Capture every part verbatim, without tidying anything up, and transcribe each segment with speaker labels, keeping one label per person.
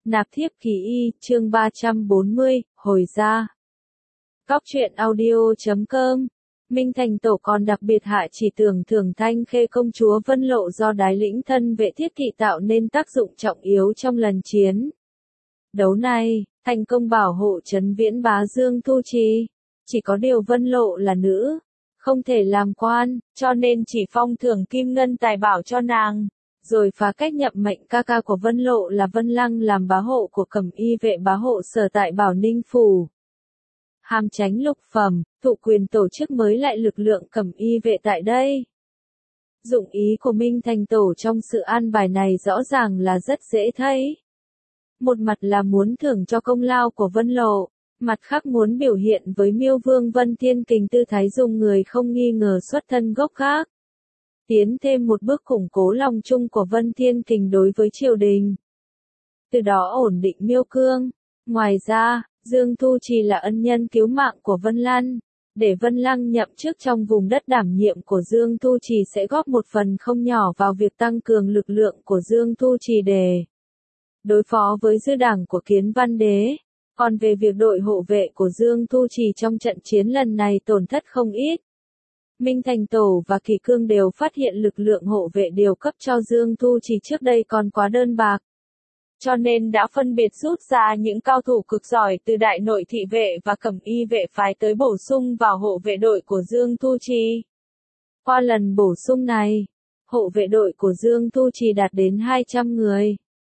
Speaker 1: Nạp thiếp kỳ y, chương ba trăm bốn mươi, hồi ra. Cóc truyện audio chấm com. Minh Thành Tổ còn đặc biệt hạ chỉ tưởng thưởng Thanh Khê công chúa Vân Lộ do đái lĩnh thân vệ thiết kỵ tạo nên tác dụng trọng yếu trong lần chiến đấu này, thành công bảo hộ trấn viễn bá Dương Thu Trì. Chỉ có điều Vân Lộ là nữ, không thể làm quan, cho nên chỉ phong thưởng kim ngân tài bảo cho nàng, rồi phá cách nhậm mệnh ca ca của Vân Lộ là Vân Lăng làm bá hộ của Cẩm Y vệ bá hộ sở tại Bảo Ninh phủ. Hàm chánh lục phẩm, thụ quyền tổ chức mới lại lực lượng Cẩm Y vệ tại đây. Dụng ý của Minh Thành Tổ trong sự an bài này rõ ràng là rất dễ thấy. Một mặt là muốn thưởng cho công lao của Vân Lộ, mặt khác muốn biểu hiện với Miêu Vương Vân Thiên Kình tư thái dùng người không nghi ngờ xuất thân gốc khác. Tiến thêm một bước củng cố lòng chung của Vân Thiên Kình đối với triều đình. Từ đó ổn định Miêu Cương. Ngoài ra, Dương Thu Trì là ân nhân cứu mạng của Vân Lan. Để Vân Lăng nhậm chức trong vùng đất đảm nhiệm của Dương Thu Trì sẽ góp một phần không nhỏ vào việc tăng cường lực lượng của Dương Thu Trì để đối phó với dư đảng của Kiến Văn Đế. Còn về việc đội hộ vệ của Dương Thu Trì trong trận chiến lần này tổn thất không ít. Minh Thành Tổ và Kỳ Cương đều phát hiện lực lượng hộ vệ điều cấp cho Dương Thu Trì trước đây còn quá đơn bạc. Cho nên đã phân biệt rút ra những cao thủ cực giỏi từ Đại Nội thị vệ và Cẩm Y vệ phái tới bổ sung vào hộ vệ đội của Dương Thu Trì. Qua lần bổ sung này, hộ vệ đội của Dương Thu Trì đạt đến hai trăm người.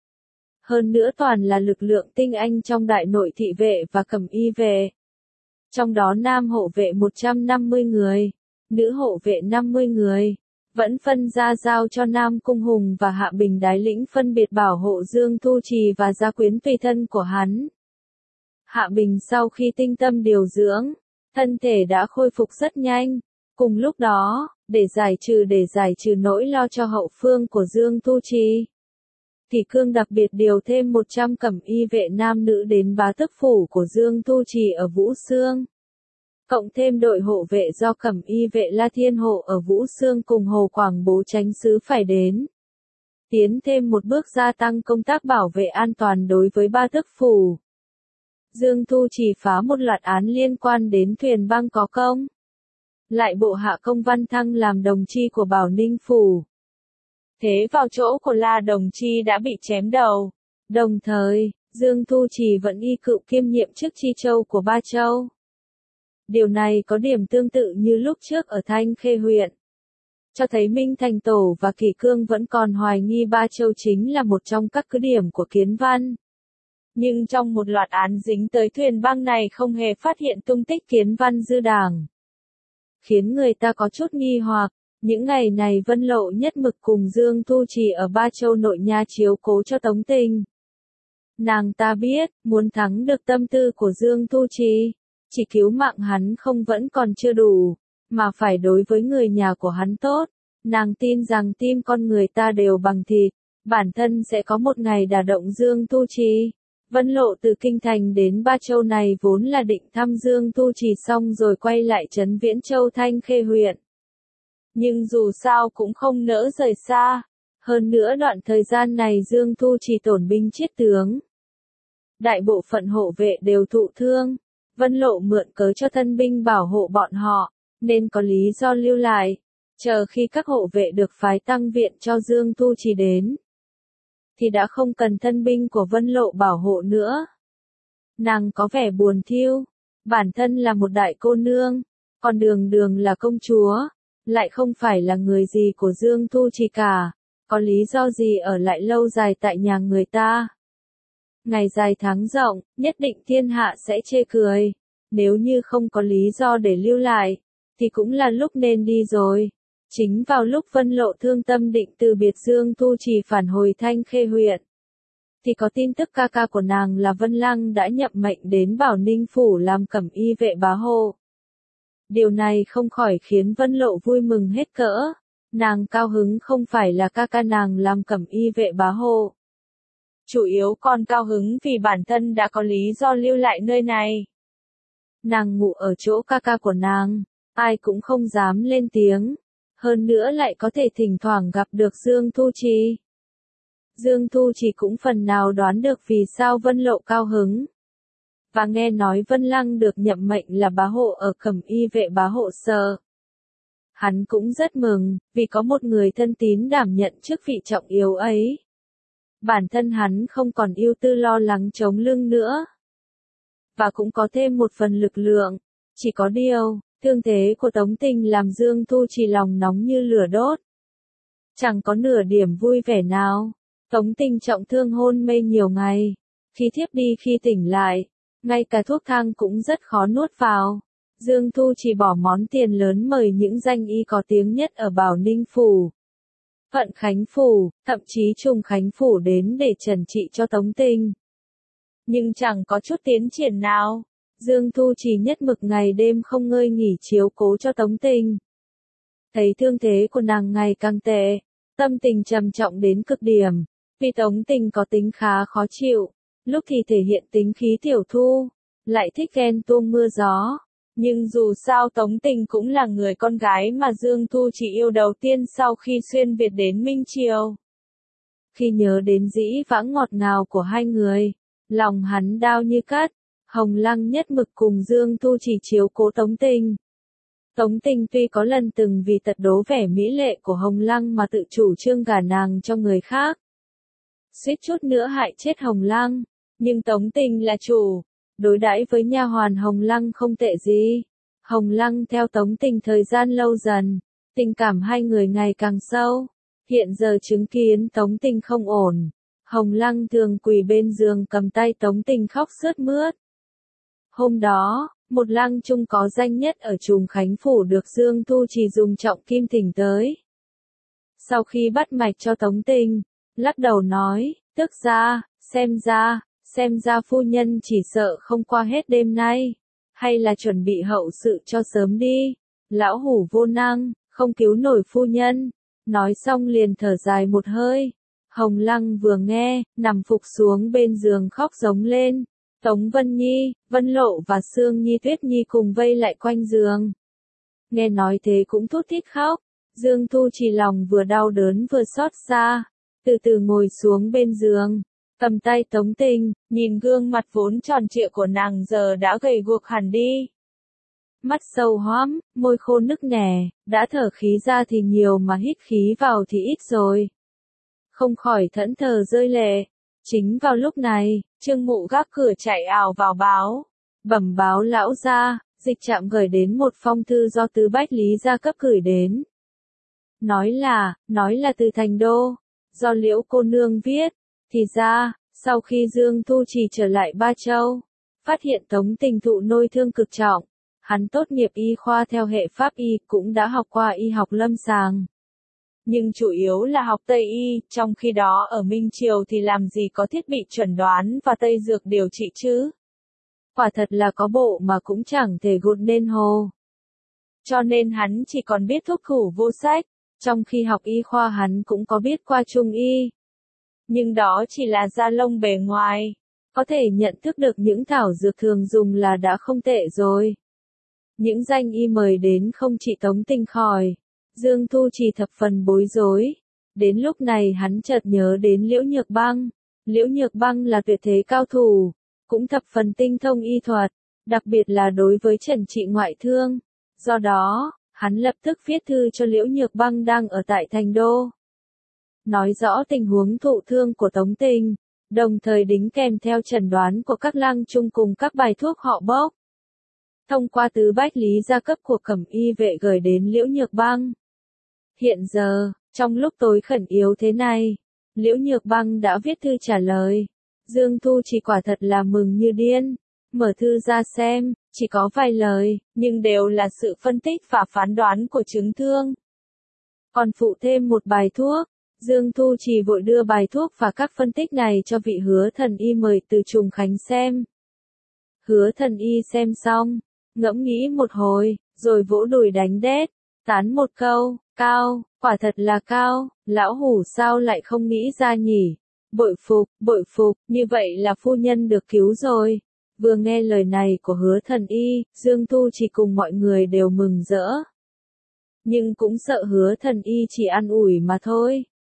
Speaker 1: Hơn nữa toàn là lực lượng tinh anh trong Đại Nội thị vệ và Cẩm Y vệ. Trong đó nam hộ vệ một trăm năm mươi người, nữ hộ vệ năm mươi người, vẫn phân ra giao cho Nam Cung Hùng và Hạ Bình đái lĩnh phân biệt bảo hộ Dương Thu Trì và gia quyến tùy thân của hắn. Hạ Bình sau khi tinh tâm điều dưỡng, thân thể đã khôi phục rất nhanh. Cùng lúc đó, để giải trừ để giải trừ nỗi lo cho hậu phương của Dương Thu Trì, Kỳ Cương đặc biệt điều thêm một trăm Cẩm Y vệ nam nữ đến bá tước phủ của Dương Thu Trì ở Vũ Xương. Cộng thêm đội hộ vệ do Cẩm Y vệ La Thiên Hộ ở Vũ Xương cùng Hồ Quảng Bố Chánh Sứ phải đến. Tiến thêm một bước gia tăng công tác bảo vệ an toàn đối với ba tước phủ. Dương Thu Trì phá một loạt án liên quan đến thuyền băng có công. Lại bộ hạ công văn thăng làm đồng chi của Bảo Ninh phủ. Thế vào chỗ của La Đồng Chi đã bị chém đầu. Đồng thời, Dương Thu Trì vẫn y cựu kiêm nhiệm chức Chi Châu của Ba Châu. Điều này có điểm tương tự như lúc trước ở Thanh Khê huyện. Cho thấy Minh Thành Tổ và Kỳ Cương vẫn còn hoài nghi Ba Châu chính là một trong các cứ điểm của Kiến Văn. Nhưng trong một loạt án dính tới thuyền băng này không hề phát hiện tung tích Kiến Văn dư đảng. Khiến người ta có chút nghi hoặc, những ngày này Vân Lộ nhất mực cùng Dương Thu Trì ở Ba Châu nội nha chiếu cố cho Tống Tình. Nàng ta biết, muốn thắng được tâm tư của Dương Thu Trì, chỉ cứu mạng hắn không vẫn còn chưa đủ, mà phải đối với người nhà của hắn tốt. Nàng tin rằng tim con người ta đều bằng thịt, bản thân sẽ có một ngày đả động Dương Thu Trì. Vân Lộ từ Kinh Thành đến Ba Châu này vốn là định thăm Dương Thu Trì xong rồi quay lại trấn Viễn Châu Thanh Khê huyện. Nhưng dù sao cũng không nỡ rời xa. Hơn nữa đoạn thời gian này Dương Thu Trì tổn binh chiết tướng. Đại bộ phận hộ vệ đều thụ thương. Vân Lộ mượn cớ cho thân binh bảo hộ bọn họ, nên có lý do lưu lại, chờ khi các hộ vệ được phái tăng viện cho Dương Thu Trì đến, thì đã không cần thân binh của Vân Lộ bảo hộ nữa. Nàng có vẻ buồn thiêu, bản thân là một đại cô nương, còn Đường Đường là công chúa, lại không phải là người gì của Dương Thu Trì cả, có lý do gì ở lại lâu dài tại nhà người ta. Ngày dài tháng rộng, nhất định thiên hạ sẽ chê cười. Nếu như không có lý do để lưu lại, thì cũng là lúc nên đi rồi. Chính vào lúc Vân Lộ thương tâm định từ biệt Dương Thu Trì phản hồi Thanh Khê huyện, thì có tin tức ca ca của nàng là Vân Lăng đã nhậm mệnh đến Bảo Ninh phủ làm Cẩm Y vệ bá hộ. Điều này không khỏi khiến Vân Lộ vui mừng hết cỡ. Nàng cao hứng không phải là ca ca nàng làm Cẩm Y vệ bá hộ. Chủ yếu còn cao hứng vì bản thân đã có lý do lưu lại nơi này. Nàng ngủ ở chỗ ca ca của nàng, ai cũng không dám lên tiếng. Hơn nữa lại có thể thỉnh thoảng gặp được Dương Thu Trì. Dương Thu Chỉ cũng phần nào đoán được vì sao Vân Lộ cao hứng. Và nghe nói Vân Lăng được nhậm mệnh là bá hộ ở Cẩm Y vệ bá hộ sở. Hắn cũng rất mừng, vì có một người thân tín đảm nhận chức vị trọng yếu ấy. Bản thân hắn không còn ưu tư lo lắng chống lưng nữa. Và cũng có thêm một phần lực lượng. Chỉ có điều, thương thế của Tống Tình làm Dương Thu Chỉ lòng nóng như lửa đốt. Chẳng có nửa điểm vui vẻ nào. Tống Tình trọng thương hôn mê nhiều ngày. Khi thiếp đi khi tỉnh lại, ngay cả thuốc thang cũng rất khó nuốt vào. Dương Thu Chỉ bỏ món tiền lớn mời những danh y có tiếng nhất ở Bảo Ninh Phủ, Thuận Khánh Phủ, thậm chí Trùng Khánh Phủ đến để trần trị cho Tống Tình. Nhưng chẳng có chút tiến triển nào. Dương Thu Chỉ nhất mực ngày đêm không ngơi nghỉ chiếu cố cho Tống Tình. Thấy thương thế của nàng ngày càng tệ, tâm tình trầm trọng đến cực điểm, vì Tống Tình có tính khá khó chịu, lúc thì thể hiện tính khí tiểu thu, lại thích ghen tuông mưa gió. Nhưng dù sao Tống Tình cũng là người con gái mà Dương Thu Chỉ yêu đầu tiên sau khi xuyên Việt đến Minh Triều. Khi nhớ đến dĩ vãng ngọt ngào của hai người, lòng hắn đau như cắt. Hồng Lăng nhất mực cùng Dương Thu Chỉ chiếu cố Tống Tình. Tống Tình tuy có lần từng vì tật đố vẻ mỹ lệ của Hồng Lăng mà tự chủ trương gả nàng cho người khác, suýt chút nữa hại chết Hồng Lăng, nhưng Tống Tình là chủ, đối đãi với nha hoàn Hồng Lăng không tệ gì. Hồng Lăng theo Tống Tình thời gian lâu dần, tình cảm hai người ngày càng sâu. Hiện giờ chứng kiến Tống Tình không ổn, Hồng Lăng thường quỳ bên giường cầm tay Tống Tình khóc sướt mướt. Hôm đó, một lăng trung có danh nhất ở Trùng Khánh Phủ được Dương Thu Chỉ dùng trọng kim thỉnh tới. Sau khi bắt mạch cho Tống Tình, lắc đầu nói, tức ra, xem ra, xem ra phu nhân chỉ sợ không qua hết đêm nay, hay là chuẩn bị hậu sự cho sớm đi, lão hủ vô năng, không cứu nổi phu nhân. Nói xong liền thở dài một hơi. Hồng Lăng vừa nghe, nằm phục xuống bên giường khóc giống lên. Tống Vân Nhi, Vân Lộ và Sương Nhi Tuyết Nhi cùng vây lại quanh giường. Nghe nói thế cũng thút thít khóc. Dương Thu Chỉ lòng vừa đau đớn vừa xót xa, từ từ ngồi xuống bên giường, cầm tay Tống Tình, nhìn gương mặt vốn tròn trịa của nàng giờ đã gầy guộc hẳn đi. Mắt sâu hoắm, môi khô nức nẻ, đã thở khí ra thì nhiều mà hít khí vào thì ít rồi. Không khỏi thẫn thờ rơi lệ. Chính vào lúc này, Trương Mụ gác cửa chạy ào vào báo, bẩm báo lão gia, dịch trạm gửi đến một phong thư do Tứ Bách Lý gia cấp gửi đến. Nói là, nói là từ Thành Đô, do Liễu cô nương viết. Thì ra, sau khi Dương Thu Chỉ trở lại Ba Châu, phát hiện Tống Tình thụ nôi thương cực trọng, hắn tốt nghiệp y khoa theo hệ pháp y, cũng đã học qua y học lâm sàng. Nhưng chủ yếu là học Tây y, trong khi đó ở Minh Triều thì làm gì có thiết bị chuẩn đoán và Tây dược điều trị chứ. Quả thật là có bộ mà cũng chẳng thể gột nên hồ. Cho nên hắn chỉ còn biết thuốc thủ vô sách, trong khi học y khoa hắn cũng có biết qua trung y. Nhưng đó chỉ là da lông bề ngoài, có thể nhận thức được những thảo dược thường dùng là đã không tệ rồi. Những danh y mời đến không chỉ Tống Tình khỏi. Dương Thu Chỉ thập phần bối rối. Đến lúc này hắn chợt nhớ đến Liễu Nhược Băng. Liễu Nhược Băng là tuyệt thế cao thủ, cũng thập phần tinh thông y thuật, đặc biệt là đối với trần trị ngoại thương. Do đó, hắn lập tức viết thư cho Liễu Nhược Băng đang ở tại Thành Đô, nói rõ tình huống thụ thương của Tống Tình, đồng thời đính kèm theo chẩn đoán của các lăng trung cùng các bài thuốc họ bốc. Thông qua Tứ Bách Lý gia cấp của Cẩm Y vệ gửi đến Liễu Nhược Băng. Hiện giờ, trong lúc tối khẩn yếu thế này, Liễu Nhược Băng đã viết thư trả lời. Dương Thu Chỉ quả thật là mừng như điên, mở thư ra xem, chỉ có vài lời, nhưng đều là sự phân tích và phán đoán của chứng thương. Còn phụ thêm một bài thuốc, Dương Thu Chỉ vội đưa bài thuốc và các phân tích này cho vị Hứa Thần Y mời từ Trùng Khánh xem. Hứa Thần Y xem xong, ngẫm nghĩ một hồi, rồi vỗ đùi đánh đét, tán một câu, cao, quả thật là cao, lão hủ sao lại không nghĩ ra nhỉ, bội phục, bội phục, như vậy là phu nhân được cứu rồi. Vừa nghe lời này của Hứa Thần Y, Dương Thu Chỉ cùng mọi người đều mừng rỡ. Nhưng cũng sợ Hứa Thần Y chỉ an ủi mà thôi.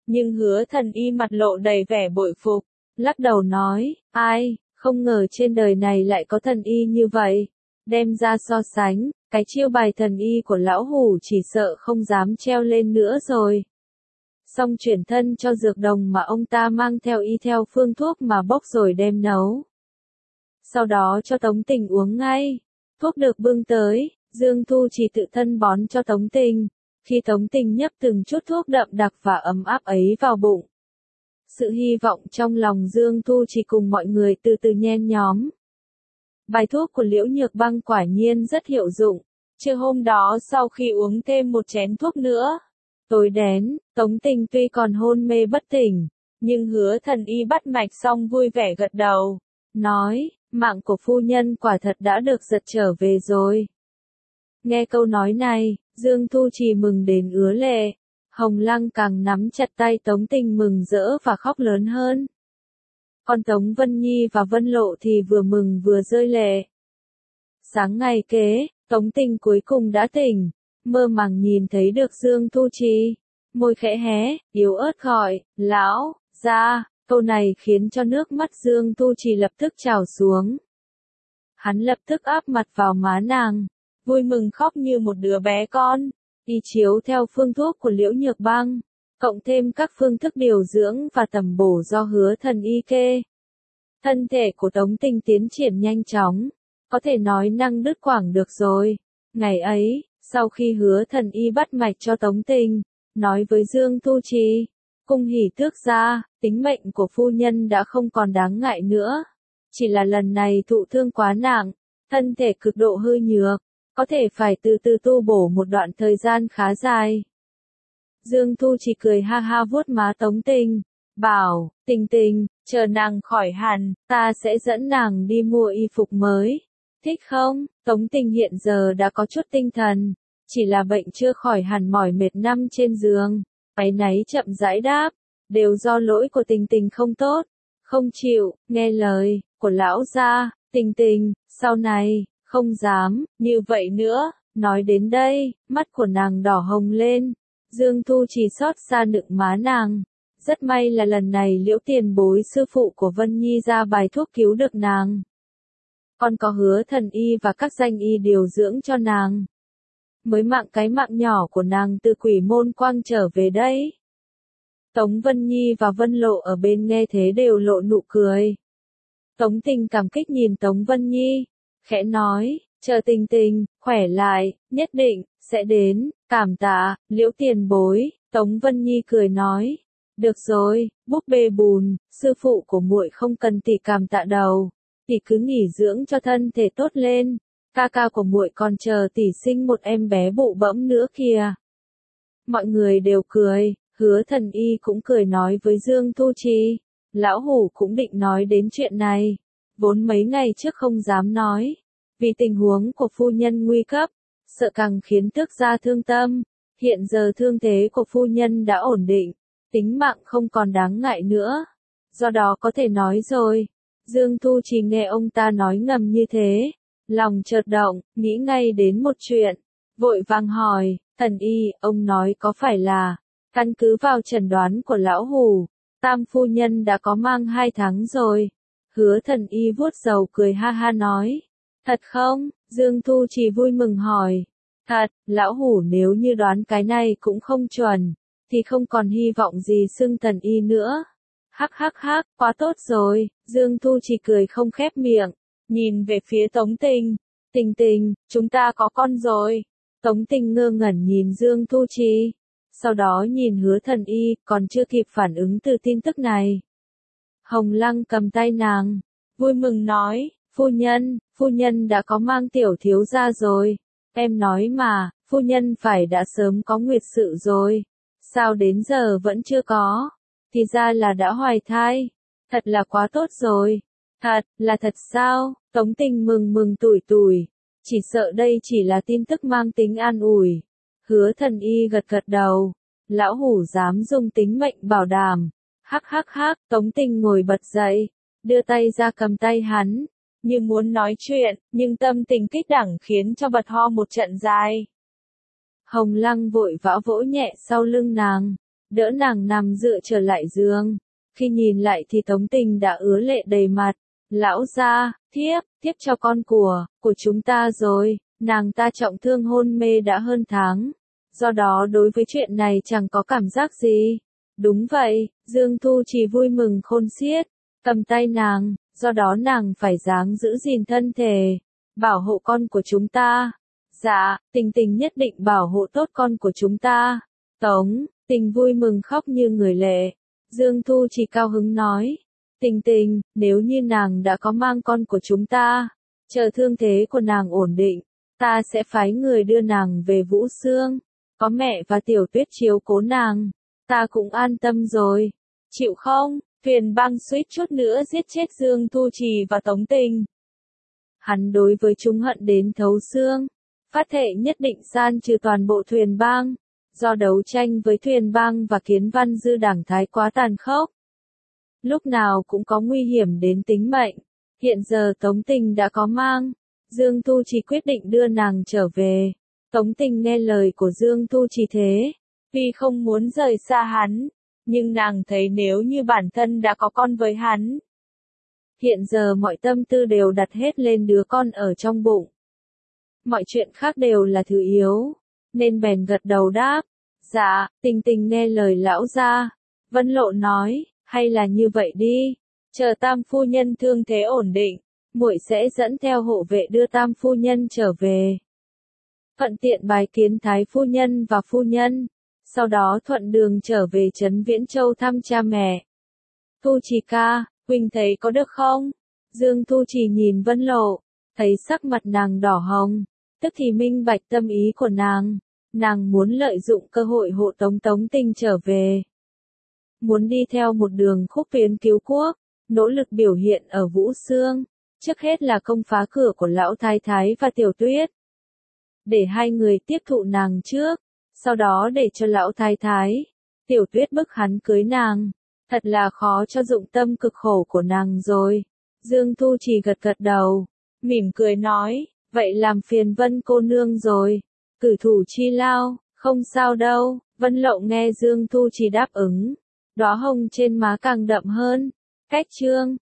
Speaker 1: Nhưng Hứa Thần Y mặt lộ đầy vẻ bội phục, lắc đầu nói, ai, không ngờ trên đời này lại có thần y như vậy. Đem ra so sánh, cái chiêu bài thần y của lão hủ chỉ sợ không dám treo lên nữa rồi. Xong chuyển thân cho dược đồng mà ông ta mang theo y theo phương thuốc mà bốc rồi đem nấu. Sau đó cho Tống Tình uống ngay. Thuốc được bưng tới, Dương Thu Trì tự thân bón cho Tống Tình. Khi Tống Tình nhấp từng chút thuốc đậm đặc và ấm áp ấy vào bụng, sự hy vọng trong lòng Dương Thu Trì cùng mọi người từ từ nhen nhóm. Bài thuốc của Liễu Nhược Băng quả nhiên rất hiệu dụng. Trưa hôm đó sau khi uống thêm một chén thuốc nữa, tối đến, Tống Tình tuy còn hôn mê bất tỉnh, nhưng Hứa Thần Y bắt mạch xong vui vẻ gật đầu, nói, mạng của phu nhân quả thật đã được giật trở về rồi. Nghe câu nói này, Dương Thu Trì mừng đến ứa lệ. Hồng Lăng càng nắm chặt tay Tống Tình mừng rỡ và khóc lớn hơn. Còn Tống Vân Nhi và Vân Lộ thì vừa mừng vừa rơi lệ. Sáng ngày kế, Tống Tình cuối cùng đã tỉnh, mơ màng nhìn thấy được Dương Thu Trì, môi khẽ hé, yếu ớt gọi, lão, ra, câu này khiến cho nước mắt Dương Thu Trì lập tức trào xuống. Hắn lập tức áp mặt vào má nàng, vui mừng khóc như một đứa bé con. Y chiếu theo phương thuốc của Liễu Nhược Băng, cộng thêm các phương thức điều dưỡng và tầm bổ do Hứa Thần Y kê. Thân thể của Tống Tình tiến triển nhanh chóng, có thể nói năng đứt quãng được rồi. Ngày ấy, sau khi Hứa Thần Y bắt mạch cho Tống Tình, nói với Dương Thu Trì, cung hỉ tước gia, tính mệnh của phu nhân đã không còn đáng ngại nữa. Chỉ là lần này thụ thương quá nặng, thân thể cực độ hư nhược, có thể phải từ từ tu bổ một đoạn thời gian khá dài. Dương Thu chỉ cười ha ha vuốt má Tống Tình, bảo, Tình Tình, chờ nàng khỏi hẳn, ta sẽ dẫn nàng đi mua y phục mới. Thích không? Tống Tình hiện giờ đã có chút tinh thần, chỉ là bệnh chưa khỏi hẳn mỏi mệt nằm trên giường. Áy náy chậm rãi đáp, đều do lỗi của Tình Tình không tốt, không chịu, nghe lời của lão gia. Tình Tình, sau này, không dám, như vậy nữa. Nói đến đây, mắt của nàng đỏ hồng lên. Dương Thu chỉ xót xa nựng má nàng. Rất may là lần này Liễu tiền bối sư phụ của Vân Nhi ra bài thuốc cứu được nàng. Còn có Hứa Thần Y và các danh y điều dưỡng cho nàng. Mới mạng cái mạng nhỏ của nàng từ quỷ môn quang trở về đây. Tống Vân Nhi và Vân Lộ ở bên nghe thế đều lộ nụ cười. Tống Tình cảm kích nhìn Tống Vân Nhi, khẽ nói, chờ Tình Tình, khỏe lại, nhất định, sẽ đến, cảm tạ, Liễu tiền bối. Tống Vân Nhi cười nói, được rồi, búp bê bùn, sư phụ của muội không cần tỷ cảm tạ đâu, tỷ cứ nghỉ dưỡng cho thân thể tốt lên, ca ca của muội còn chờ tỷ sinh một em bé bụ bẫm nữa kìa. Mọi người đều cười, Hứa Thần Y cũng cười nói với Dương Thu Trì, lão hủ cũng định nói đến chuyện này, vốn mấy ngày trước không dám nói, vì tình huống của phu nhân nguy cấp, sợ càng khiến tước gia thương tâm, hiện giờ thương thế của phu nhân đã ổn định, tính mạng không còn đáng ngại nữa, do đó có thể nói rồi. Dương Thu Trì nghe ông ta nói ngầm như thế, lòng chợt động, nghĩ ngay đến một chuyện, vội vàng hỏi, Thần Y, ông nói có phải là, căn cứ vào chẩn đoán của lão hủ, tam phu nhân đã có mang hai tháng rồi. Hứa Thần Y vuốt râu cười ha ha nói, thật không? Dương Thu Trì vui mừng hỏi, thật, lão hủ nếu như đoán cái này cũng không chuẩn, thì không còn hy vọng gì xưng Thần Y nữa. Hắc hắc hắc, quá tốt rồi. Dương Thu Trì cười không khép miệng, nhìn về phía Tống Tình, Tình Tình, chúng ta có con rồi. Tống Tình ngơ ngẩn nhìn Dương Thu Trì, sau đó nhìn Hứa Thần Y, còn chưa kịp phản ứng từ tin tức này. Hồng Lăng cầm tay nàng, vui mừng nói, phu nhân, phu nhân đã có mang tiểu thiếu gia rồi. Em nói mà, phu nhân phải đã sớm có nguyệt sự rồi. Sao đến giờ vẫn chưa có? Thì ra là đã hoài thai. Thật là quá tốt rồi. Thật, là thật sao? Tống Tình mừng mừng tủi tủi. Chỉ sợ đây chỉ là tin tức mang tính an ủi. Hứa Thần Y gật gật đầu. Lão hủ dám dùng tính mệnh bảo đảm. Hắc hắc hắc, Tống Tình ngồi bật dậy, đưa tay ra cầm tay hắn, như muốn nói chuyện, nhưng tâm tình kích động khiến cho bật ho một trận dài. Hồng Lăng vội vã vỗ nhẹ sau lưng nàng, đỡ nàng nằm dựa trở lại giường. Khi nhìn lại thì Tống Tình đã ứa lệ đầy mặt. Lão gia, thiếp, thiếp cho con của, của chúng ta rồi, nàng ta trọng thương hôn mê đã hơn tháng. Do đó đối với chuyện này chẳng có cảm giác gì. Đúng vậy, Dương Thu Trì vui mừng khôn xiết, cầm tay nàng, do đó nàng phải ráng giữ gìn thân thể, bảo hộ con của chúng ta. Dạ, Tình Tình nhất định bảo hộ tốt con của chúng ta. Tống Tình vui mừng khóc như người lệ. Dương Thu Trì cao hứng nói, Tình Tình, nếu như nàng đã có mang con của chúng ta, chờ thương thế của nàng ổn định, ta sẽ phái người đưa nàng về Vũ Xương, có mẹ và Tiểu Tuyết chiếu cố nàng, ta cũng an tâm rồi. Chịu không? Huyền Băng suýt chút nữa giết chết Dương Thu Trì và Tống Tình. Hắn đối với chúng hận đến thấu xương, phát thệ nhất định san trừ toàn bộ Thuyền Bang, do đấu tranh với Thuyền Bang và Kiến Văn Dư đảng Thái quá tàn khốc. Lúc nào cũng có nguy hiểm đến tính mệnh. Hiện giờ Tống Tình đã có mang, Dương Thu Trì quyết định đưa nàng trở về. Tống Tình nghe lời của Dương Thu Trì thế, vì không muốn rời xa hắn, nhưng nàng thấy nếu như bản thân đã có con với hắn, hiện giờ mọi tâm tư đều đặt hết lên đứa con ở trong bụng. Mọi chuyện khác đều là thứ yếu, nên bèn gật đầu đáp. Dạ, Tình Tình nghe lời lão gia. Vân Lộ nói, hay là như vậy đi, chờ Tam phu nhân thương thế ổn định, muội sẽ dẫn theo hộ vệ đưa Tam phu nhân trở về. Thuận tiện bái kiến Thái phu nhân và phu nhân, sau đó thuận đường trở về trấn Viễn Châu thăm cha mẹ. Thu Trì ca, huynh thấy có được không? Dương Thu Trì nhìn Vân Lộ, thấy sắc mặt nàng đỏ hồng, tức thì minh bạch tâm ý của nàng. Nàng muốn lợi dụng cơ hội hộ tống Tống Tình trở về. Muốn đi theo một đường khúc phiến cứu quốc, nỗ lực biểu hiện ở Vũ Xương, trước hết là công phá cửa của Lão Thái Thái và Tiểu Tuyết. Để hai người tiếp thụ nàng trước, sau đó để cho Lão Thái Thái, Tiểu Tuyết bức hắn cưới nàng. Thật là khó cho dụng tâm cực khổ của nàng rồi. Dương Thu Trì gật gật đầu, mỉm cười nói, vậy làm phiền Vân cô nương rồi. Cử thủ chi lao, không sao đâu. Vân Lộ nghe Dương Thu Trì đáp ứng, đóa hồng trên má càng đậm hơn. Cách chương